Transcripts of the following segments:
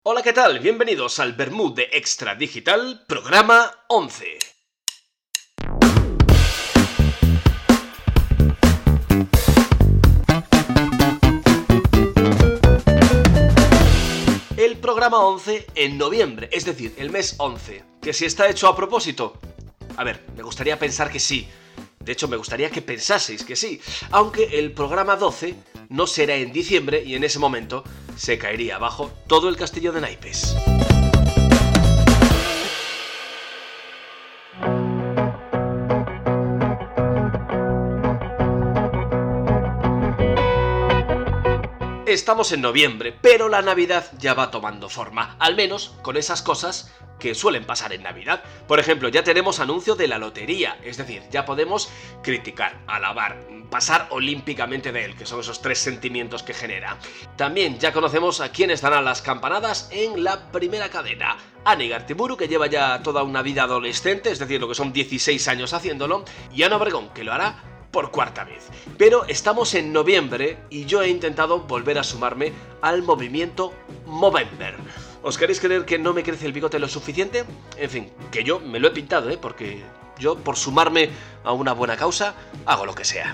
Hola, ¿qué tal? Bienvenidos al Vermut de Extra Digital, programa 11. El programa 11 en noviembre, es decir, el mes 11. ¿Que si está hecho a propósito? A ver, me gustaría pensar que sí. De hecho, me gustaría que pensaseis que sí, aunque el programa 12 no será en diciembre y en ese momento se caería abajo todo el castillo de naipes. Estamos en noviembre, pero la Navidad ya va tomando forma, al menos con esas cosas que suelen pasar en Navidad. Por ejemplo, ya tenemos anuncio de la lotería, es decir, ya podemos criticar, alabar, pasar olímpicamente de él, que son esos tres sentimientos que genera. También ya conocemos a quienes darán las campanadas en la primera cadena. Ane Gartiburu, que lleva ya toda una vida adolescente, es decir, lo que son 16 años haciéndolo, y Ana Obregón, que lo hará por cuarta vez. Pero estamos en noviembre y yo he intentado volver a sumarme al movimiento Movember. ¿Os queréis creer que no me crece el bigote lo suficiente? En fin, que yo me lo he pintado, porque yo, por sumarme a una buena causa, hago lo que sea.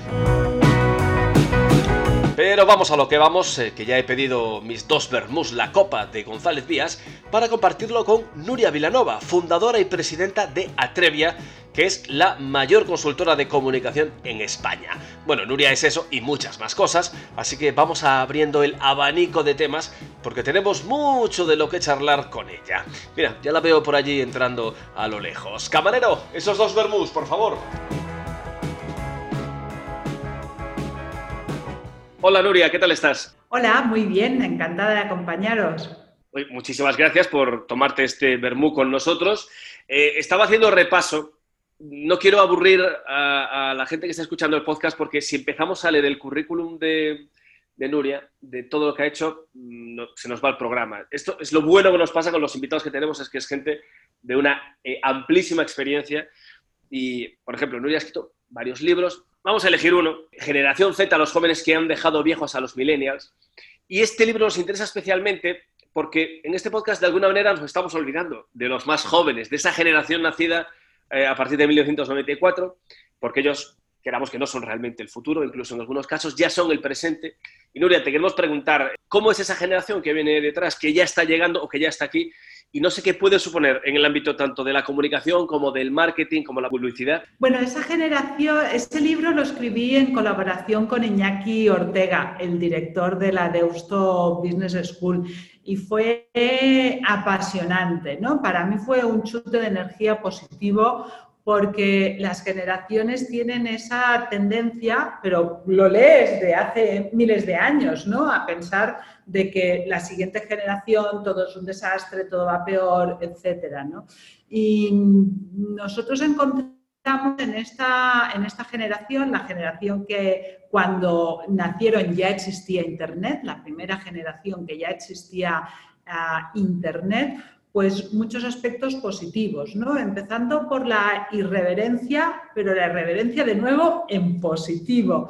Pero vamos a lo que vamos, que ya he pedido mis dos vermús, la copa de González Vías, para compartirlo con Nuria Vilanova, fundadora y presidenta de Atrevia, que es la mayor consultora de comunicación en España. Bueno, Nuria es eso y muchas más cosas, así que vamos abriendo el abanico de temas, porque tenemos mucho de lo que charlar con ella. Mira, ya la veo por allí entrando a lo lejos. Camarero, esos dos vermús, por favor. Hola Nuria, ¿qué tal estás? Hola, muy bien, encantada de acompañaros. Muchísimas gracias por tomarte este vermú con nosotros. Estaba haciendo repaso. No quiero aburrir a la gente que está escuchando el podcast, porque si empezamos a leer el currículum de Nuria, de todo lo que ha hecho, se nos va el programa. Esto es lo bueno que nos pasa con los invitados que tenemos, es que es gente de una amplísima experiencia. Y, por ejemplo, Nuria ha escrito varios libros. Vamos a elegir uno, Generación Z, los jóvenes que han dejado viejos a los millennials. Y este libro nos interesa especialmente porque en este podcast de alguna manera nos estamos olvidando de los más jóvenes, de esa generación nacida a partir de 1994, porque ellos, queramos que no, son realmente el futuro, incluso en algunos casos ya son el presente. Y Nuria, te queremos preguntar, ¿cómo es esa generación que viene detrás, que ya está llegando o que ya está aquí? Y no sé qué puede suponer en el ámbito tanto de la comunicación como del marketing, como la publicidad. Bueno, esa generación, este libro lo escribí en colaboración con Iñaki Ortega, el director de la Deusto Business School, y fue apasionante, ¿no? Para mí fue un chute de energía positivo, porque las generaciones tienen esa tendencia, pero lo lees de hace miles de años, ¿no?, a pensar de que la siguiente generación todo es un desastre, todo va peor, etcétera, ¿no? Y nosotros encontramos en esta generación, la generación que cuando nacieron ya existía Internet, la primera generación que ya existía Internet, pues muchos aspectos positivos, ¿no? Empezando por la irreverencia, pero la irreverencia de nuevo en positivo.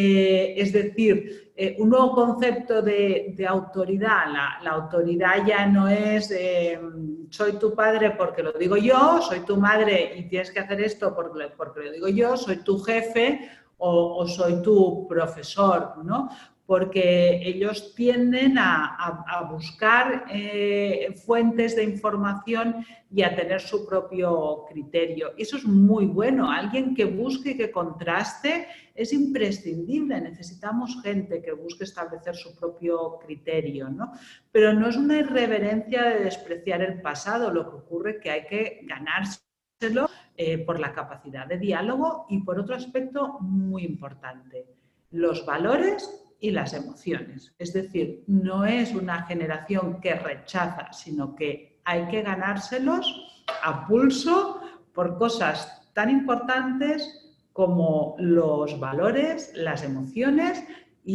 Es decir, un nuevo concepto de autoridad. La autoridad ya no es soy tu padre porque lo digo yo, soy tu madre y tienes que hacer esto porque lo digo yo, soy tu jefe o soy tu profesor, ¿no? Porque ellos tienden a buscar fuentes de información y a tener su propio criterio. Y eso es muy bueno. Alguien que busque y que contraste es imprescindible. Necesitamos gente que busque establecer su propio criterio, ¿no? Pero no es una irreverencia de despreciar el pasado. Lo que ocurre es que hay que ganárselo por la capacidad de diálogo y por otro aspecto muy importante, los valores y las emociones. Es decir, no es una generación que rechaza, sino que hay que ganárselos a pulso por cosas tan importantes como los valores, las emociones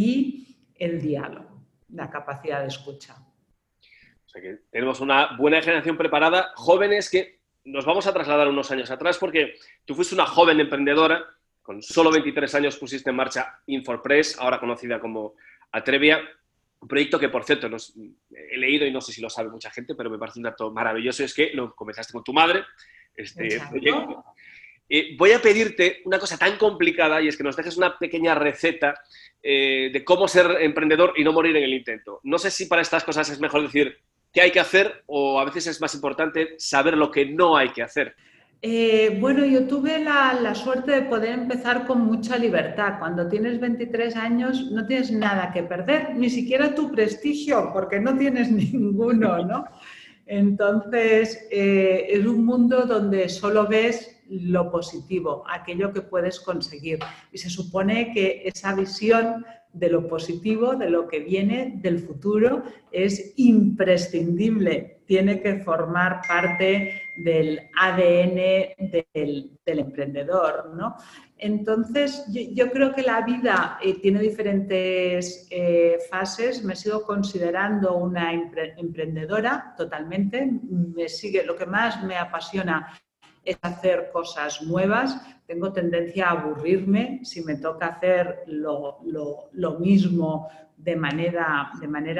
y el diálogo, la capacidad de escucha. O sea que tenemos una buena generación preparada, jóvenes que nos vamos a trasladar unos años atrás, porque tú fuiste una joven emprendedora. Con solo 23 años pusiste en marcha Infopress, ahora conocida como Atrevia. Un proyecto que, por cierto, he leído y no sé si lo sabe mucha gente, pero me parece un dato maravilloso, es que lo comenzaste con tu madre, este proyecto. Exacto. Voy a pedirte una cosa tan complicada y es que nos dejes una pequeña receta de cómo ser emprendedor y no morir en el intento. No sé si para estas cosas es mejor decir qué hay que hacer o a veces es más importante saber lo que no hay que hacer. Bueno, yo tuve la suerte de poder empezar con mucha libertad. Cuando tienes 23 años no tienes nada que perder, ni siquiera tu prestigio, porque no tienes ninguno, ¿no? Entonces, es un mundo donde solo ves lo positivo, aquello que puedes conseguir. Y se supone que esa visión de lo positivo, de lo que viene, del futuro, es imprescindible. Tiene que formar parte del ADN del emprendedor, ¿no? Entonces, yo creo que la vida tiene diferentes fases. Me sigo considerando una emprendedora totalmente. Lo que más me apasiona es hacer cosas nuevas. Tengo tendencia a aburrirme si me toca hacer lo mismo de manera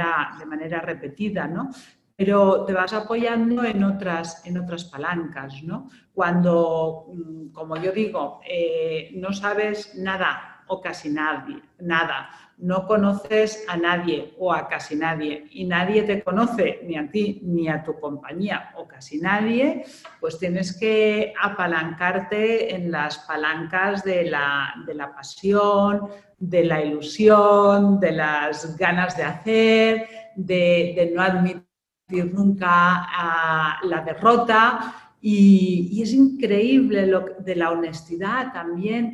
repetida, ¿no? Pero te vas apoyando en otras palancas, ¿no? Cuando, como yo digo, no sabes nada o casi nada, no conoces a nadie o a casi nadie y nadie te conoce, ni a ti ni a tu compañía o casi nadie, pues tienes que apalancarte en las palancas de la pasión, de la ilusión, de las ganas de hacer, de no admitir nunca la derrota y es increíble de la honestidad también.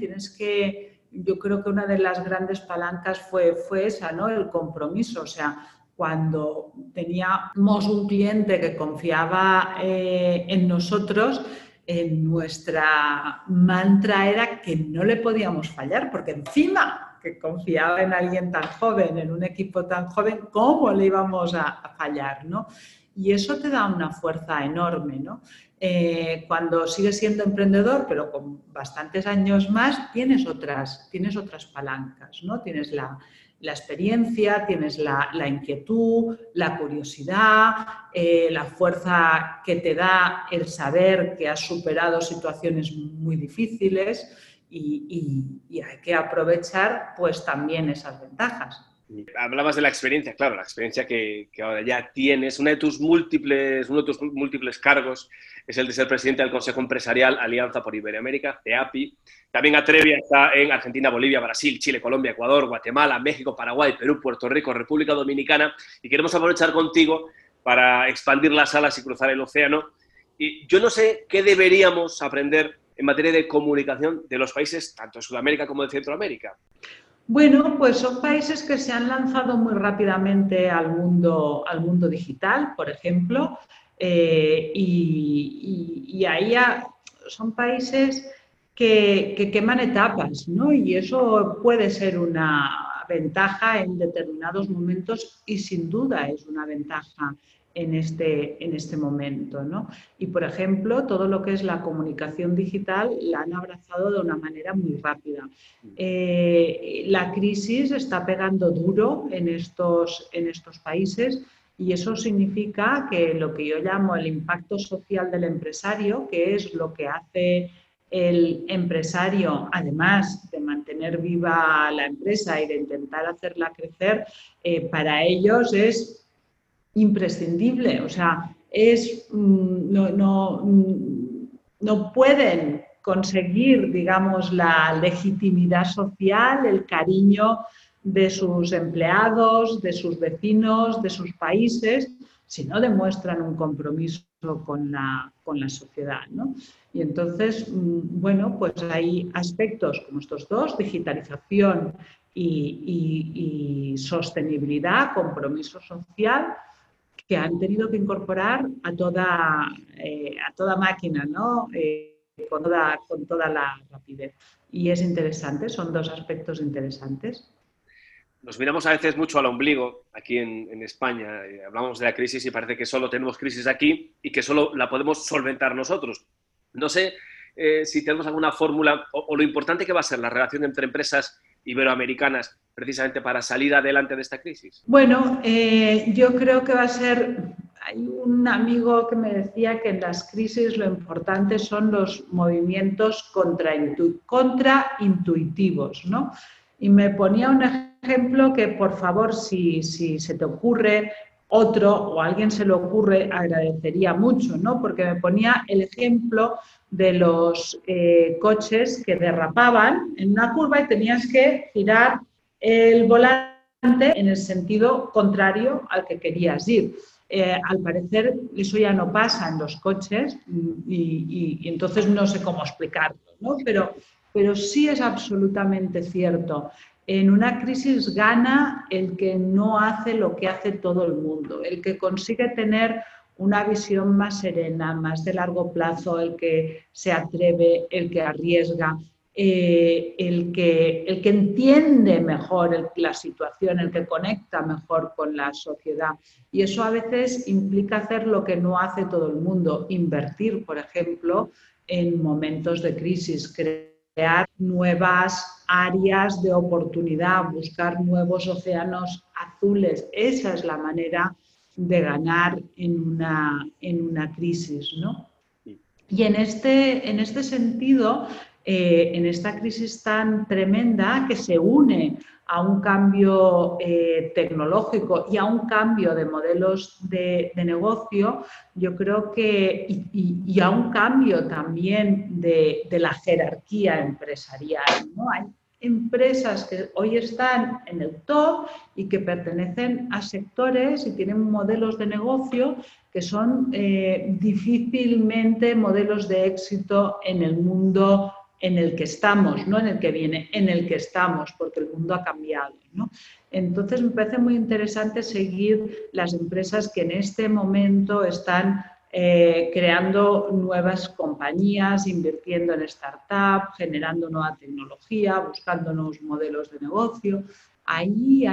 Yo creo que una de las grandes palancas fue esa, ¿no? El compromiso. O sea, cuando teníamos un cliente que confiaba en nosotros, nuestra mantra era que no le podíamos fallar, porque encima que confiaba en alguien tan joven, en un equipo tan joven, ¿cómo le íbamos a fallar, ¿no? Y eso te da una fuerza enorme, ¿no? Cuando sigues siendo emprendedor, pero con bastantes años más, tienes otras palancas, ¿no? Tienes la experiencia, tienes la inquietud, la curiosidad, la fuerza que te da el saber que has superado situaciones muy difíciles y hay que aprovechar pues también esas ventajas. Hablabas de la experiencia, claro, la experiencia que ahora ya tienes. Uno de tus múltiples cargos es el de ser presidente del Consejo Empresarial Alianza por Iberoamérica, EAPI. También Atrevia está en Argentina, Bolivia, Brasil, Chile, Colombia, Ecuador, Guatemala, México, Paraguay, Perú, Puerto Rico, República Dominicana. Y queremos aprovechar contigo para expandir las alas y cruzar el océano. Y yo no sé qué deberíamos aprender en materia de comunicación de los países, tanto de Sudamérica como de Centroamérica. Bueno, pues son países que se han lanzado muy rápidamente al mundo digital, por ejemplo, y ahí son países que queman etapas, ¿no? Y eso puede ser una ventaja en determinados momentos y sin duda es una ventaja en este momento, ¿no? Y, por ejemplo, todo lo que es la comunicación digital la han abrazado de una manera muy rápida. La crisis está pegando duro en estos países y eso significa que lo que yo llamo el impacto social del empresario, que es lo que hace el empresario, además de mantener viva la empresa y de intentar hacerla crecer, para ellos es imprescindible. O sea, no pueden conseguir, digamos, la legitimidad social, el cariño de sus empleados, de sus vecinos, de sus países, si no demuestran un compromiso con la sociedad, ¿no? Y entonces, bueno, pues hay aspectos como estos dos, digitalización y sostenibilidad, compromiso social, que han tenido que incorporar a toda máquina, ¿no? Con toda la rapidez. Y es interesante, son dos aspectos interesantes. Nos miramos a veces mucho al ombligo aquí en España. Hablamos de la crisis y parece que solo tenemos crisis aquí y que solo la podemos solventar nosotros. No sé si tenemos alguna fórmula o lo importante que va a ser la relación entre empresas iberoamericanas precisamente para salir adelante de esta crisis? Bueno, yo creo que va a ser... Hay un amigo que me decía que en las crisis lo importante son los movimientos contraintuitivos, ¿no? Y me ponía un ejemplo que, por favor, si se te ocurre otro o a alguien se le ocurre, agradecería mucho, ¿no? Porque me ponía el ejemplo de los coches que derrapaban en una curva y tenías que girar el volante en el sentido contrario al que querías ir. Al parecer eso ya no pasa en los coches y entonces no sé cómo explicarlo, ¿no? Pero sí es absolutamente cierto. En una crisis gana el que no hace lo que hace todo el mundo, el que consigue tener una visión más serena, más de largo plazo, el que se atreve, el que arriesga. El que entiende mejor la situación, el que conecta mejor con la sociedad. Y eso a veces implica hacer lo que no hace todo el mundo, invertir, por ejemplo, en momentos de crisis, crear nuevas áreas de oportunidad, buscar nuevos océanos azules. Esa es la manera de ganar en una crisis, ¿no? Y en este sentido, en esta crisis tan tremenda que se une a un cambio tecnológico y a un cambio de modelos de negocio, yo creo que, y a un cambio también de la jerarquía empresarial, ¿no? Hay empresas que hoy están en el top y que pertenecen a sectores y tienen modelos de negocio que son difícilmente modelos de éxito en el mundo en el que estamos, no en el que viene, en el que estamos, porque el mundo ha cambiado, ¿no? Entonces me parece muy interesante seguir las empresas que en este momento están creando nuevas compañías, invirtiendo en startups, generando nueva tecnología, buscando nuevos modelos de negocio. Ahí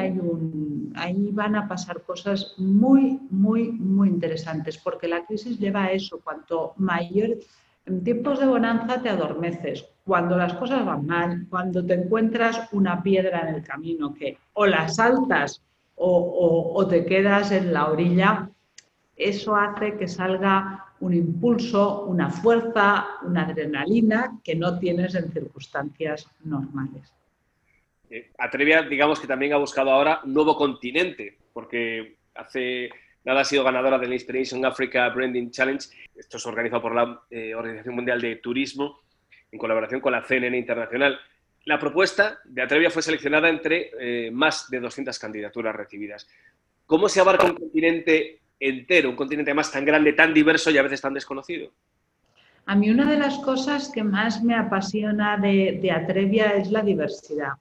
van a pasar cosas muy, muy, muy interesantes, porque la crisis lleva a eso. Cuanto mayor, en tiempos de bonanza te adormeces. Cuando las cosas van mal, cuando te encuentras una piedra en el camino que o la saltas o te quedas en la orilla, eso hace que salga un impulso, una fuerza, una adrenalina que no tienes en circunstancias normales. Atrevia, digamos que también ha buscado ahora un nuevo continente, porque hace nada ha sido ganadora del Inspiration Africa Branding Challenge. Esto es organizado por la Organización Mundial de Turismo en colaboración con la CNN Internacional. La propuesta de Atrevia fue seleccionada entre más de 200 candidaturas recibidas. ¿Cómo se abarca un continente entero, un continente más tan grande, tan diverso y a veces tan desconocido? A mí una de las cosas que más me apasiona de Atrevia es la diversidad.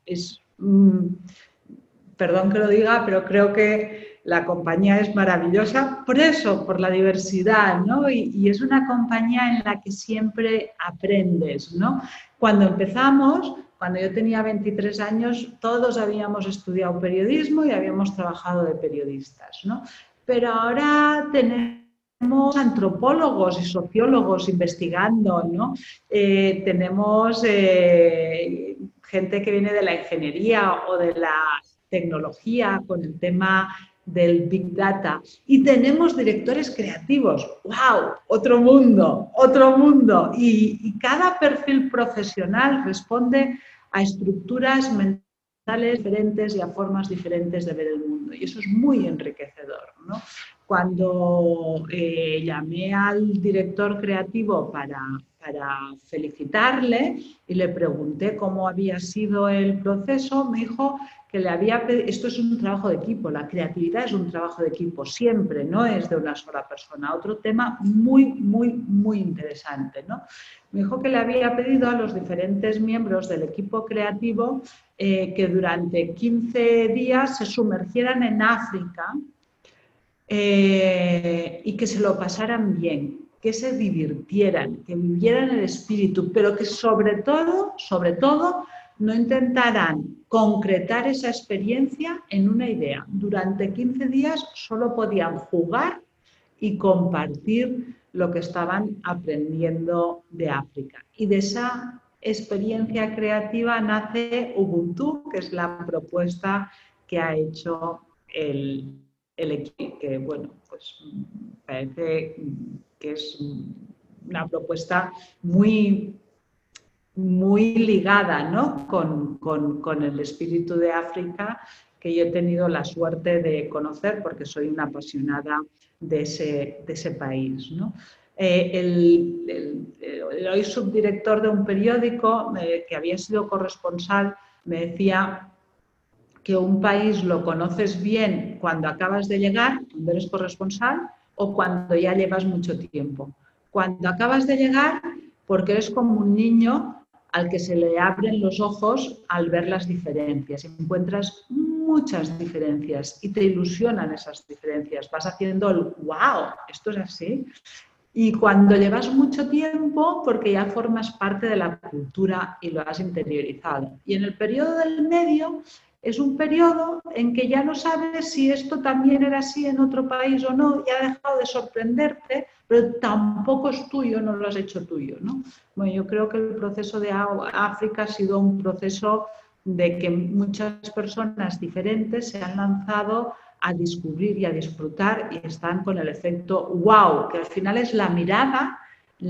Perdón que lo diga, pero creo que la compañía es maravillosa por eso, por la diversidad, ¿no? Y es una compañía en la que siempre aprendes, ¿no? Cuando empezamos, cuando yo tenía 23 años, todos habíamos estudiado periodismo y habíamos trabajado de periodistas, ¿no? Pero ahora tenemos antropólogos y sociólogos investigando, ¿no? Tenemos gente que viene de la ingeniería o de la tecnología con el tema del Big Data. Y tenemos directores creativos. ¡Wow! Otro mundo, otro mundo. Y cada perfil profesional responde a estructuras mentales diferentes y a formas diferentes de ver el mundo. Y eso es muy enriquecedor, ¿no? Cuando llamé al director creativo para felicitarle y le pregunté cómo había sido el proceso, me dijo que le había pedido, esto es un trabajo de equipo, la creatividad es un trabajo de equipo, siempre, no es de una sola persona. Otro tema muy, muy, muy interesante, ¿no? Me dijo que le había pedido a los diferentes miembros del equipo creativo que durante 15 días se sumergieran en África y que se lo pasaran bien, que se divirtieran, que vivieran el espíritu, pero que sobre todo, no intentaran concretar esa experiencia en una idea. Durante 15 días solo podían jugar y compartir lo que estaban aprendiendo de África. Y de esa experiencia creativa nace Ubuntu, que es la propuesta que ha hecho el equipo, que bueno, pues parece que es una propuesta muy ligada, ¿no?, con el espíritu de África, que yo he tenido la suerte de conocer porque soy una apasionada de ese país, ¿no? El hoy subdirector de un periódico, que había sido corresponsal, me decía que un país lo conoces bien cuando acabas de llegar, cuando eres corresponsal, o cuando ya llevas mucho tiempo. Cuando acabas de llegar, porque eres como un niño al que se le abren los ojos al ver las diferencias. Encuentras muchas diferencias y te ilusionan esas diferencias. Vas haciendo el wow, esto es así. Y cuando llevas mucho tiempo, porque ya formas parte de la cultura y lo has interiorizado. Y en el periodo del medio es un periodo en que ya no sabes si esto también era así en otro país o no, y ha dejado de sorprenderte, pero tampoco es tuyo, no lo has hecho tuyo, ¿no? Bueno, yo creo que el proceso de África ha sido un proceso de que muchas personas diferentes se han lanzado a descubrir y a disfrutar y están con el efecto wow, que al final es la mirada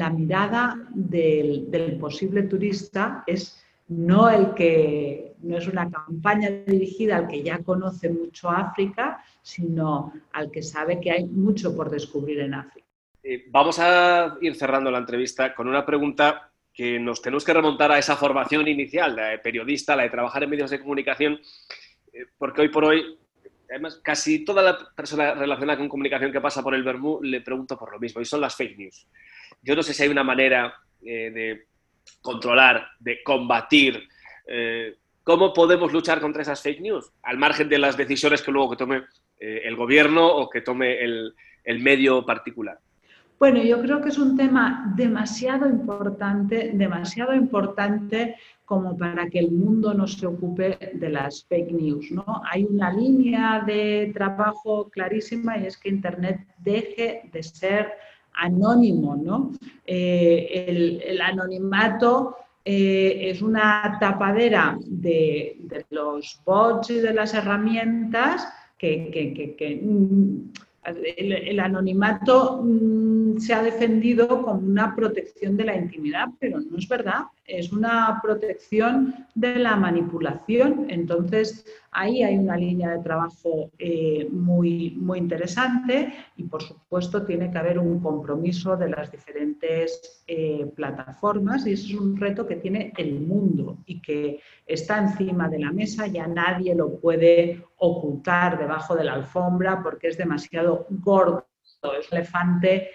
del posible turista, es no es una campaña dirigida al que ya conoce mucho África, sino al que sabe que hay mucho por descubrir en África. Vamos a ir cerrando la entrevista con una pregunta que nos tenemos que remontar a esa formación inicial, la de periodista, la de trabajar en medios de comunicación, porque hoy por hoy, además, casi toda la persona relacionada con comunicación que pasa por el Bermú le pregunto por lo mismo, y son las fake news. Yo no sé si hay una manera de controlar, de combatir. ¿Cómo podemos luchar contra esas fake news? Al margen de las decisiones que luego que tome el gobierno o que tome el medio particular. Bueno, yo creo que es un tema demasiado importante como para que el mundo no se ocupe de las fake news, ¿no? Hay una línea de trabajo clarísima y es que Internet deje de ser anónimo, ¿no? El anonimato es una tapadera de los bots y de las herramientas el anonimato se ha defendido como una protección de la intimidad, pero no es verdad, es una protección de la manipulación. Entonces, ahí hay una línea de trabajo muy interesante y, por supuesto, tiene que haber un compromiso de las diferentes plataformas y ese es un reto que tiene el mundo y que está encima de la mesa, ya nadie lo puede ocultar debajo de la alfombra porque es demasiado gordo, es un elefante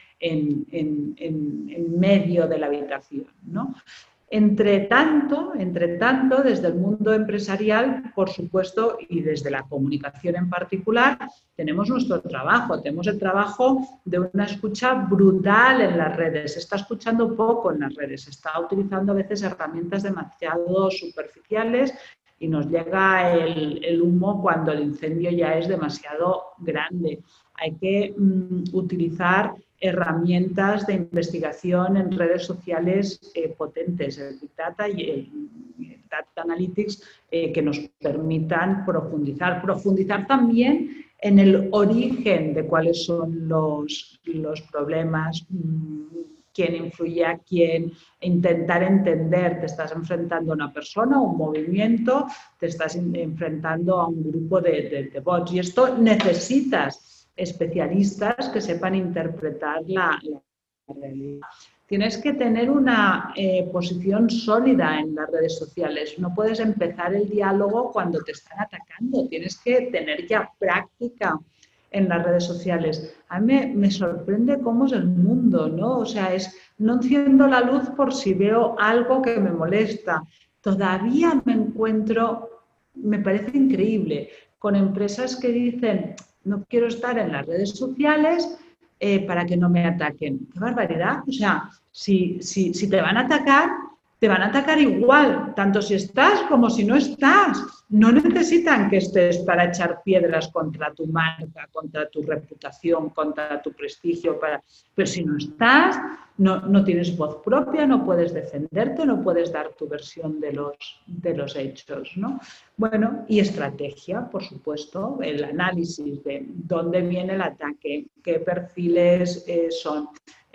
en medio de la habitación, ¿no? Entre tanto, desde el mundo empresarial, por supuesto, y desde la comunicación en particular, tenemos nuestro trabajo. Tenemos el trabajo de una escucha brutal en las redes. Se está escuchando poco en las redes. Se está utilizando a veces herramientas demasiado superficiales y nos llega el humo cuando el incendio ya es demasiado grande. Hay que utilizar herramientas de investigación en redes sociales potentes, el Big Data y el Data Analytics, que nos permitan profundizar. Profundizar también en el origen de cuáles son los problemas, quién influye a quién, intentar entender, te estás enfrentando a una persona, a un movimiento, te estás enfrentando a un grupo de bots y esto necesitas especialistas que sepan interpretar la realidad. Tienes que tener una posición sólida en las redes sociales. No puedes empezar el diálogo cuando te están atacando. Tienes que tener ya práctica en las redes sociales. A mí me sorprende cómo es el mundo, ¿no? O sea, no enciendo la luz por si veo algo que me molesta. Todavía me encuentro, me parece increíble, con empresas que dicen no quiero estar en las redes sociales para que no me ataquen. ¡Qué barbaridad! O sea, si te van a atacar igual, tanto si estás como si no estás. No necesitan que estés para echar piedras contra tu marca, contra tu reputación, contra tu prestigio. Pero si no estás, no tienes voz propia, no puedes defenderte, no puedes dar tu versión de los hechos, ¿no? Bueno, y estrategia, por supuesto, el análisis de dónde viene el ataque, qué perfiles son.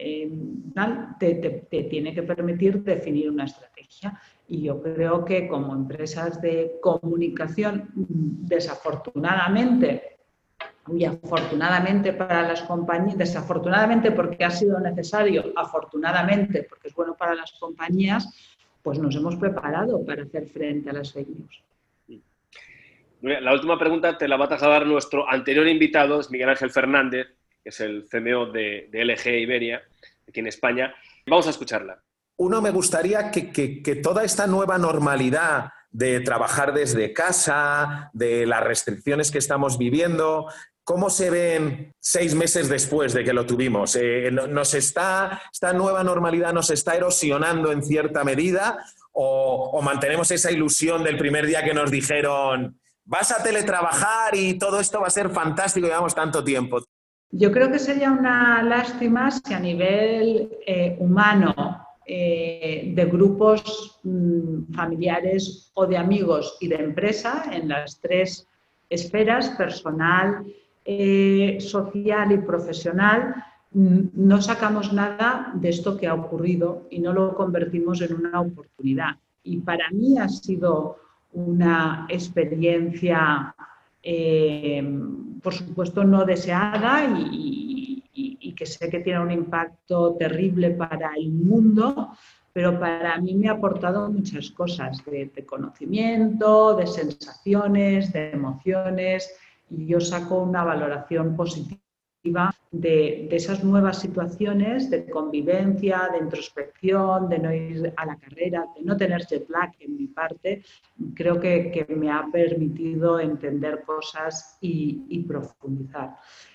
Te tiene que permitir definir una estrategia. Y yo creo que como empresas de comunicación, desafortunadamente, y afortunadamente para las compañías, desafortunadamente porque ha sido necesario, afortunadamente porque es bueno para las compañías, pues nos hemos preparado para hacer frente a las fake news. La última pregunta te la va a trasladar nuestro anterior invitado, es Miguel Ángel Fernández, que es el CMO de LG Iberia, aquí en España. Vamos a escucharla. Uno, me gustaría que toda esta nueva normalidad de trabajar desde casa, de las restricciones que estamos viviendo, ¿cómo se ven 6 meses después de que lo tuvimos? ¿Esta nueva normalidad nos está erosionando en cierta medida o mantenemos esa ilusión del primer día que nos dijeron vas a teletrabajar y todo esto va a ser fantástico, llevamos tanto tiempo? Yo creo que sería una lástima si a nivel humano, de grupos familiares o de amigos y de empresa, en las 3 esferas, personal, social y profesional, no sacamos nada de esto que ha ocurrido y no lo convertimos en una oportunidad. Y para mí ha sido una experiencia, por supuesto, no deseada y que sé que tiene un impacto terrible para el mundo, pero para mí me ha aportado muchas cosas de conocimiento, de sensaciones, de emociones, y yo saco una valoración positiva de esas nuevas situaciones de convivencia, de introspección, de no ir a la carrera, de no tener jet lag en mi parte. Creo que me ha permitido entender cosas y profundizar.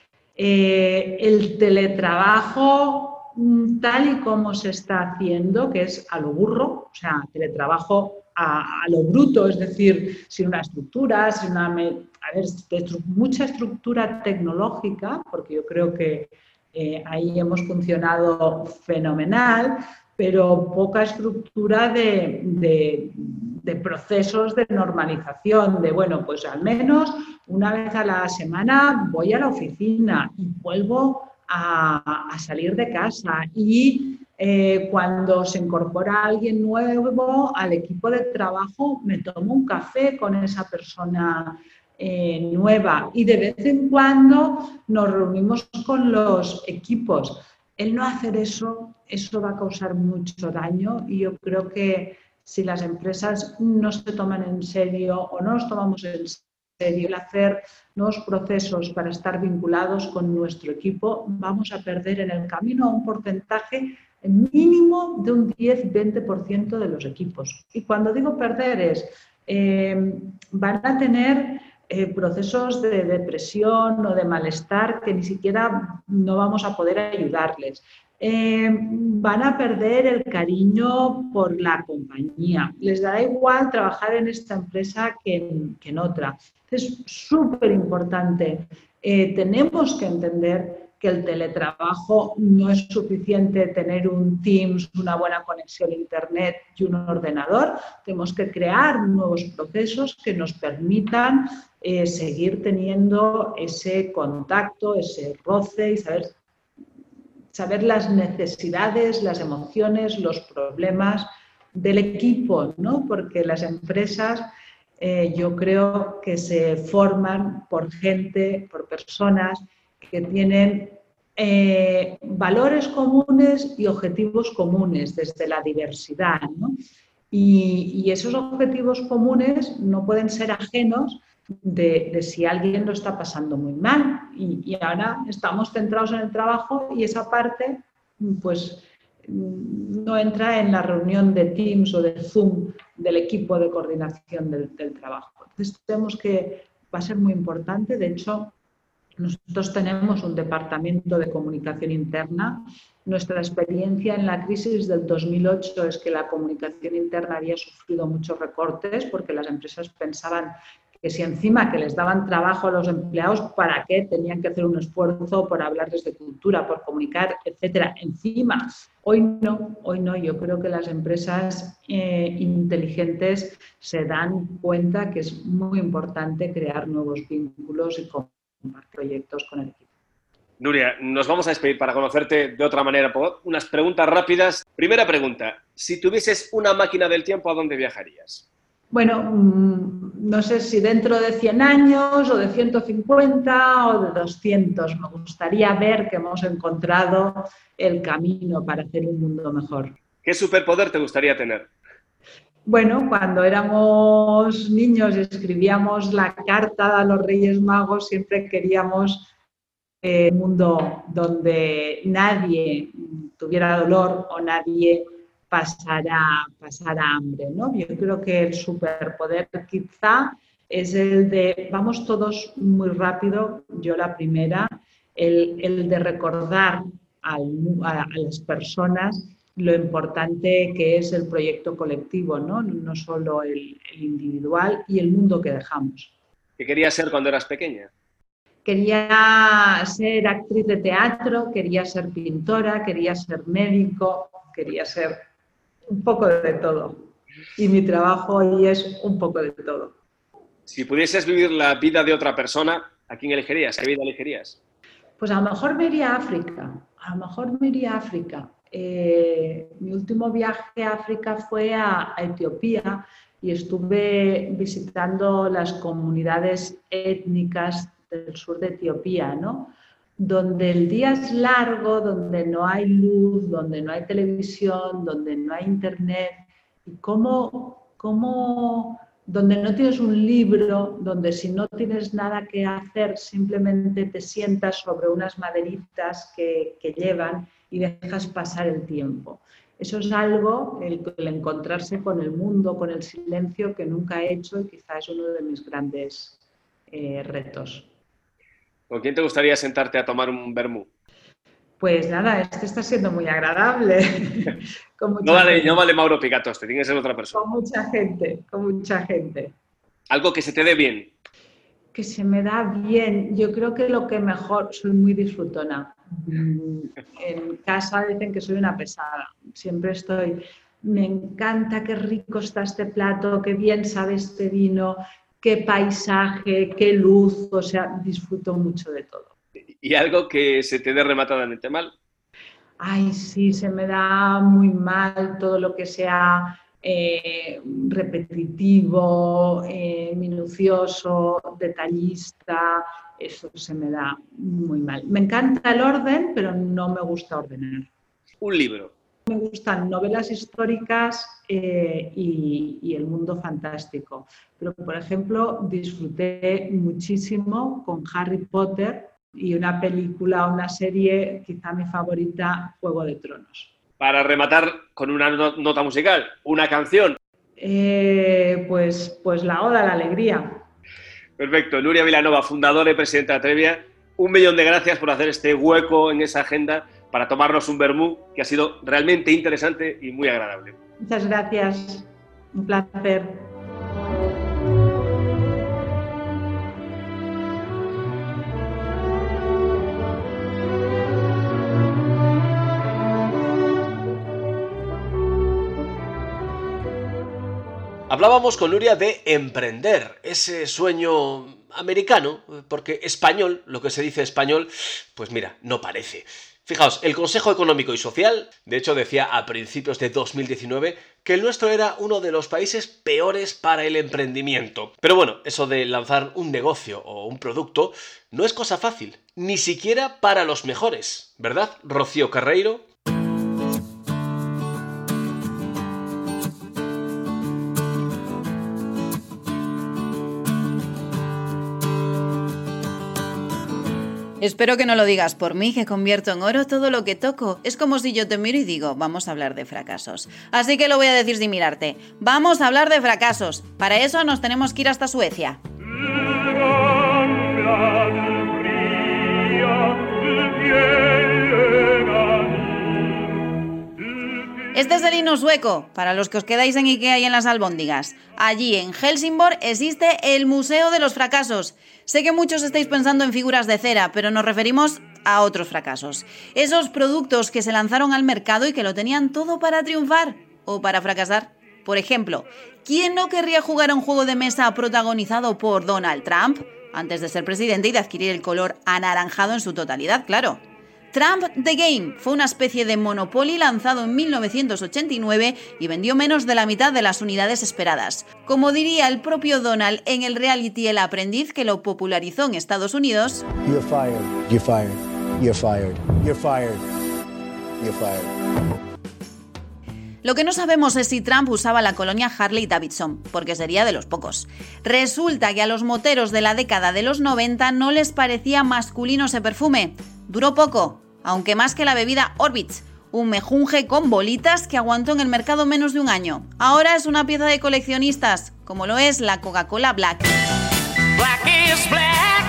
El teletrabajo, tal y como se está haciendo, que es a lo burro, o sea, teletrabajo a lo bruto, es decir, sin una estructura, sin una... mucha estructura tecnológica, porque yo creo que ahí hemos funcionado fenomenal, pero poca estructura de procesos de normalización, de, bueno, pues al menos una vez a la semana voy a la oficina y vuelvo a salir de casa y cuando se incorpora alguien nuevo al equipo de trabajo me tomo un café con esa persona nueva y de vez en cuando nos reunimos con los equipos. El no hacer eso va a causar mucho daño y yo creo que si las empresas no se toman en serio o no nos tomamos en serio el hacer nuevos procesos para estar vinculados con nuestro equipo, vamos a perder en el camino un porcentaje mínimo de un 10-20% de los equipos. Y cuando digo perder es, van a tener procesos de depresión o de malestar que ni siquiera no vamos a poder ayudarles. Van a perder el cariño por la compañía. Les dará igual trabajar en esta empresa que en otra. Es súper importante. Tenemos que entender que el teletrabajo no es suficiente tener un Teams, una buena conexión a Internet y un ordenador. Tenemos que crear nuevos procesos que nos permitan seguir teniendo ese contacto, ese roce y saber las necesidades, las emociones, los problemas del equipo, ¿no? Porque las empresas yo creo que se forman por gente, por personas que tienen valores comunes y objetivos comunes desde la diversidad, ¿no? Y esos objetivos comunes no pueden ser ajenos de si alguien lo está pasando muy mal. Y ahora estamos centrados en el trabajo y esa parte pues no entra en la reunión de Teams o de Zoom del equipo de coordinación del trabajo. Entonces tenemos que, va a ser muy importante, de hecho nosotros tenemos un departamento de comunicación interna. Nuestra experiencia en la crisis del 2008 es que la comunicación interna había sufrido muchos recortes porque las empresas pensaban que si encima que les daban trabajo a los empleados, ¿para qué tenían que hacer un esfuerzo por hablarles de cultura, por comunicar, etcétera? Encima, hoy no. Yo creo que las empresas inteligentes se dan cuenta que es muy importante crear nuevos vínculos y compartir proyectos con el equipo. Nuria, nos vamos a despedir para conocerte de otra manera. Unas preguntas rápidas. Primera pregunta, si tuvieses una máquina del tiempo, ¿a dónde viajarías? Bueno, no sé si dentro de 100 años o de 150 o de 200. Me gustaría ver que hemos encontrado el camino para hacer un mundo mejor. ¿Qué superpoder te gustaría tener? Bueno, cuando éramos niños y escribíamos la carta a los Reyes Magos, siempre queríamos un mundo donde nadie tuviera dolor o nadie pasara hambre, ¿no? Yo creo que el superpoder quizá es el de vamos todos muy rápido, yo la primera, el de recordar a las personas lo importante que es el proyecto colectivo, no solo el individual y el mundo que dejamos. ¿Qué querías ser cuando eras pequeña? Quería ser actriz de teatro, quería ser pintora, quería ser médico, quería ser un poco de todo. Y mi trabajo hoy es un poco de todo. Si pudieses vivir la vida de otra persona, ¿a quién elegirías? ¿Qué vida elegirías? Pues a lo mejor me iría a África. Mi último viaje a África fue a Etiopía y estuve visitando las comunidades étnicas del sur de Etiopía, ¿no? Donde el día es largo, donde no hay luz, donde no hay televisión, donde no hay internet, y donde no tienes un libro, donde si no tienes nada que hacer, simplemente te sientas sobre unas maderitas que llevan y dejas pasar el tiempo. Eso es algo, el encontrarse con el mundo, con el silencio, que nunca he hecho y quizás es uno de mis grandes retos. ¿Con quién te gustaría sentarte a tomar un vermú? Pues nada, este está siendo muy agradable. No vale Mauro Picatoste, tiene que ser otra persona. Con mucha gente. Algo que se te dé bien. Que se me da bien. Yo creo que lo que mejor, soy muy disfrutona. En casa dicen que soy una pesada. Siempre me encanta, qué rico está este plato, qué bien sabe este vino, qué paisaje, qué luz, o sea, disfruto mucho de todo. ¿Y algo que se te dé rematadamente mal? Ay, sí, se me da muy mal todo lo que sea repetitivo, minucioso, detallista, eso se me da muy mal. Me encanta el orden, pero no me gusta ordenar. Un libro. Me gustan novelas históricas y el mundo fantástico. Pero, por ejemplo, disfruté muchísimo con Harry Potter y una película, una serie, quizá mi favorita, Juego de Tronos. Para rematar con una nota musical, una canción. Pues la Oda a la Alegría. Perfecto. Nuria Vilanova, fundadora y presidenta de Atrevia, 1.000.000 de gracias por hacer este hueco en esa agenda para tomarnos un vermú, que ha sido realmente interesante y muy agradable. Muchas gracias. Un placer. Hablábamos con Nuria de emprender, ese sueño americano, porque español, lo que se dice español, pues mira, no parece. Fijaos, el Consejo Económico y Social, de hecho, decía a principios de 2019 que el nuestro era uno de los países peores para el emprendimiento. Pero bueno, eso de lanzar un negocio o un producto no es cosa fácil, ni siquiera para los mejores, ¿verdad, Rocío Carreiro? Espero que no lo digas por mí, que convierto en oro todo lo que toco. Es como si yo te miro y digo, vamos a hablar de fracasos. Así que lo voy a decir sin mirarte. Vamos a hablar de fracasos. Para eso nos tenemos que ir hasta Suecia. Este es el himno sueco, para los que os quedáis en Ikea y en las albóndigas. Allí, en Helsingborg, existe el Museo de los Fracasos. Sé que muchos estáis pensando en figuras de cera, pero nos referimos a otros fracasos. Esos productos que se lanzaron al mercado y que lo tenían todo para triunfar o para fracasar. Por ejemplo, ¿quién no querría jugar a un juego de mesa protagonizado por Donald Trump? Antes de ser presidente y de adquirir el color anaranjado en su totalidad, claro. Trump the Game fue una especie de Monopoly lanzado en 1989 y vendió menos de la mitad de las unidades esperadas. Como diría el propio Donald en el reality El Aprendiz, que lo popularizó en Estados Unidos: You're fired, you're fired, you're fired, you're fired, you're fired. Lo que no sabemos es si Trump usaba la colonia Harley Davidson, porque sería de los pocos. Resulta que a los moteros de la década de los 90 no les parecía masculino ese perfume. Duró poco, aunque más que la bebida Orbitz, un mejunje con bolitas que aguantó en el mercado menos de un año. Ahora es una pieza de coleccionistas, como lo es la Coca-Cola Black. Black is black.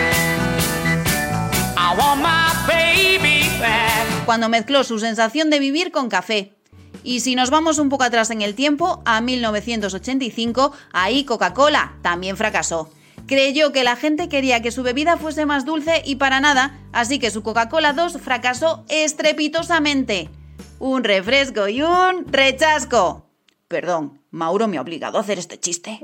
I want my baby back. Cuando mezcló su sensación de vivir con café. Y si nos vamos un poco atrás en el tiempo, a 1985, ahí Coca-Cola también fracasó. Creyó que la gente quería que su bebida fuese más dulce y para nada, así que su Coca-Cola 2 fracasó estrepitosamente. Un refresco y un rechasco. Perdón, Mauro me ha obligado a hacer este chiste.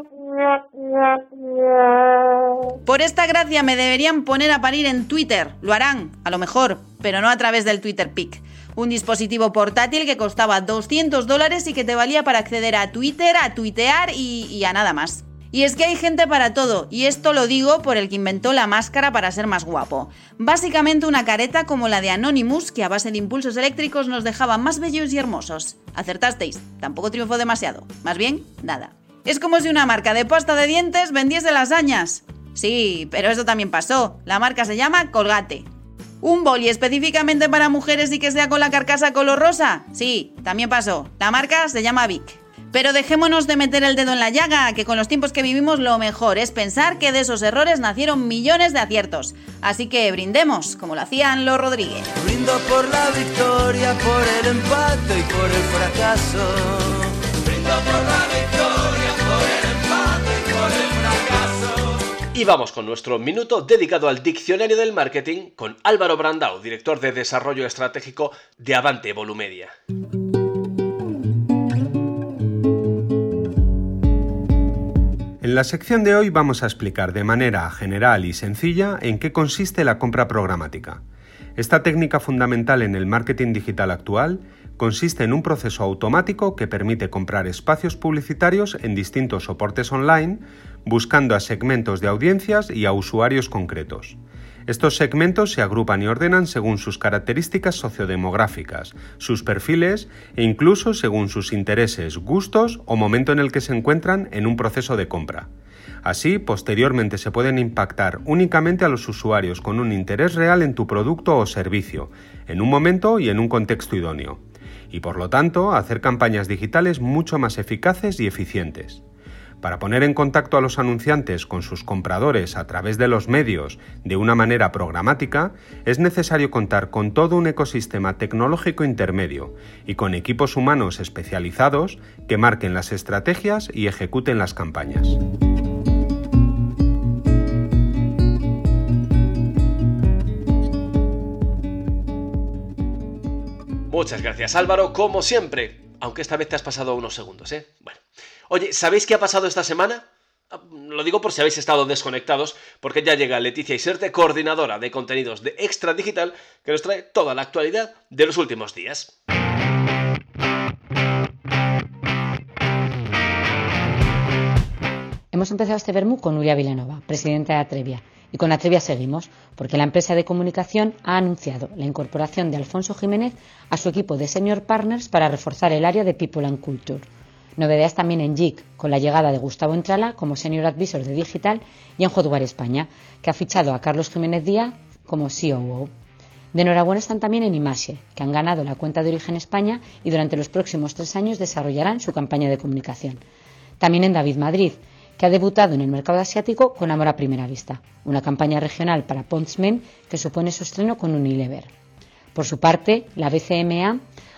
Por esta gracia me deberían poner a parir en Twitter. Lo harán, a lo mejor, pero no a través del Twitter Pic. Un dispositivo portátil que costaba $200 y que te valía para acceder a Twitter, a tuitear y a nada más. Y es que hay gente para todo, y esto lo digo por el que inventó la máscara para ser más guapo. Básicamente una careta como la de Anonymous, que a base de impulsos eléctricos nos dejaba más bellos y hermosos. Acertasteis, tampoco triunfó demasiado, más bien, nada. Es como si una marca de pasta de dientes vendiese lasañas. Sí, pero eso también pasó, la marca se llama Colgate. ¿Un boli específicamente para mujeres y que sea con la carcasa color rosa? Sí, también pasó, la marca se llama Vic. Pero dejémonos de meter el dedo en la llaga, que con los tiempos que vivimos lo mejor es pensar que de esos errores nacieron millones de aciertos. Así que brindemos, como lo hacían los Rodríguez. Brindo por la victoria, por el empate y por el fracaso. Brindo por la victoria, por el empate y por el fracaso. Y vamos con nuestro minuto dedicado al diccionario del marketing con Álvaro Brandao, director de Desarrollo Estratégico de Avante Volumedia. En la sección de hoy vamos a explicar de manera general y sencilla en qué consiste la compra programática. Esta técnica fundamental en el marketing digital actual consiste en un proceso automático que permite comprar espacios publicitarios en distintos soportes online, buscando a segmentos de audiencias y a usuarios concretos. Estos segmentos se agrupan y ordenan según sus características sociodemográficas, sus perfiles e incluso según sus intereses, gustos o momento en el que se encuentran en un proceso de compra. Así, posteriormente se pueden impactar únicamente a los usuarios con un interés real en tu producto o servicio, en un momento y en un contexto idóneo. Y por lo tanto, hacer campañas digitales mucho más eficaces y eficientes. Para poner en contacto a los anunciantes con sus compradores a través de los medios de una manera programática, es necesario contar con todo un ecosistema tecnológico intermedio y con equipos humanos especializados que marquen las estrategias y ejecuten las campañas. Muchas gracias, Álvaro, como siempre. Aunque esta vez te has pasado unos segundos, ¿eh? Bueno. Oye, ¿sabéis qué ha pasado esta semana? Lo digo por si habéis estado desconectados, porque ya llega Leticia Iserte, coordinadora de contenidos de Extra Digital, que nos trae toda la actualidad de los últimos días. Hemos empezado este vermú con Nuria Vilanova, presidenta de Atrevia. Y con Atrevia seguimos, porque la empresa de comunicación ha anunciado la incorporación de Alfonso Jiménez a su equipo de Senior Partners para reforzar el área de People and Culture. Novedades también en JIC, con la llegada de Gustavo Entrala como Senior Advisor de Digital, y en Hotwire España, que ha fichado a Carlos Jiménez Díaz como COO. De enhorabuena están también en Imaxe, que han ganado la cuenta de origen España y durante los próximos 3 años desarrollarán su campaña de comunicación. También en David Madrid, que ha debutado en el mercado asiático con Amor a Primera Vista, una campaña regional para Pontsmen que supone su estreno con Unilever. Por su parte, la BCMA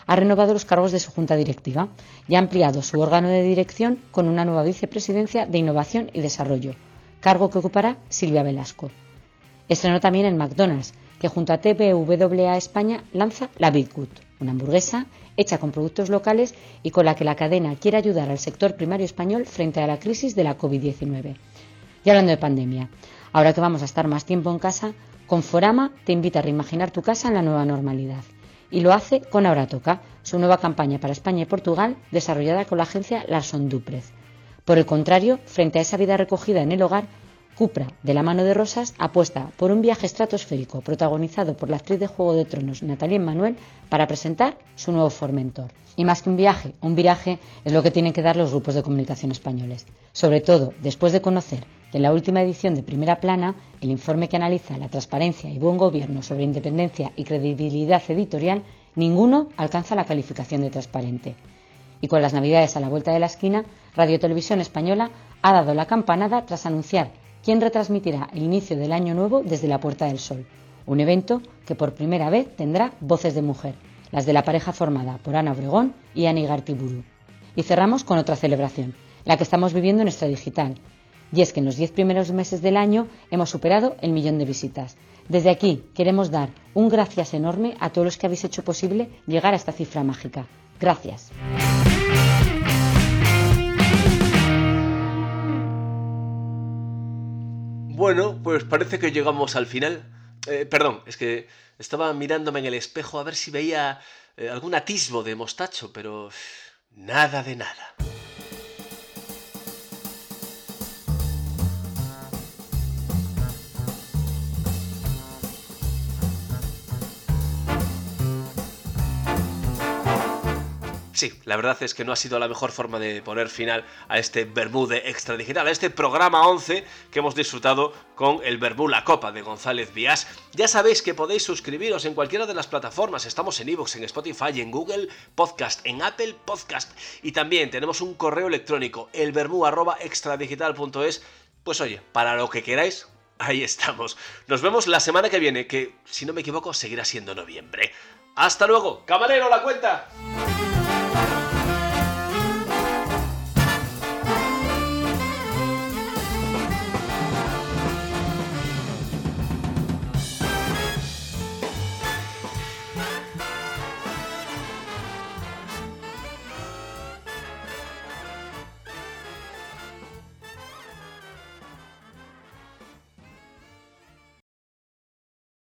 ha renovado los cargos de su junta directiva y ha ampliado su órgano de dirección con una nueva vicepresidencia de Innovación y Desarrollo, cargo que ocupará Silvia Velasco. Estrenó también en McDonald's, que junto a TBWA España lanza la Big Good, una hamburguesa hecha con productos locales y con la que la cadena quiere ayudar al sector primario español frente a la crisis de la COVID-19. Y hablando de pandemia, ahora que vamos a estar más tiempo en casa, Conforama te invita a reimaginar tu casa en la nueva normalidad. Y lo hace con Ahora Toca, su nueva campaña para España y Portugal, desarrollada con la agencia Larson Duprez. Por el contrario, frente a esa vida recogida en el hogar, Cupra, de la mano de Rosas, apuesta por un viaje estratosférico protagonizado por la actriz de Juego de Tronos Natalia Emmanuel para presentar su nuevo Formentor. Y más que un viaje, un viraje es lo que tienen que dar los grupos de comunicación españoles. Sobre todo después de conocer que en la última edición de Primera Plana, el informe que analiza la transparencia y buen gobierno sobre independencia y credibilidad editorial, ninguno alcanza la calificación de transparente. Y con las Navidades a la vuelta de la esquina, Radio Televisión Española ha dado la campanada tras anunciar quién retransmitirá el inicio del Año Nuevo desde la Puerta del Sol, un evento que por primera vez tendrá voces de mujer, las de la pareja formada por Ana Obregón y Ani Gartiburu. Y cerramos con otra celebración, la que estamos viviendo en Extra Digital, y es que en los 10 primeros meses del año hemos superado el 1.000.000 de visitas. Desde aquí queremos dar un gracias enorme a todos los que habéis hecho posible llegar a esta cifra mágica. Gracias. Bueno, pues parece que llegamos al final. Perdón, es que estaba mirándome en el espejo a ver si veía algún atisbo de mostacho, pero nada de nada. Sí, la verdad es que no ha sido la mejor forma de poner final a este Vermú de Extra Digital, a este programa 11 que hemos disfrutado con el Vermú La Copa de González Vias. Ya sabéis que podéis suscribiros en cualquiera de las plataformas, estamos en iVoox, en Spotify, en Google Podcast, en Apple Podcast y también tenemos un correo electrónico, elvermú@extradigital.es. Pues oye, para lo que queráis, ahí estamos. Nos vemos la semana que viene, que si no me equivoco seguirá siendo noviembre. ¡Hasta luego! ¡Camarero, la cuenta!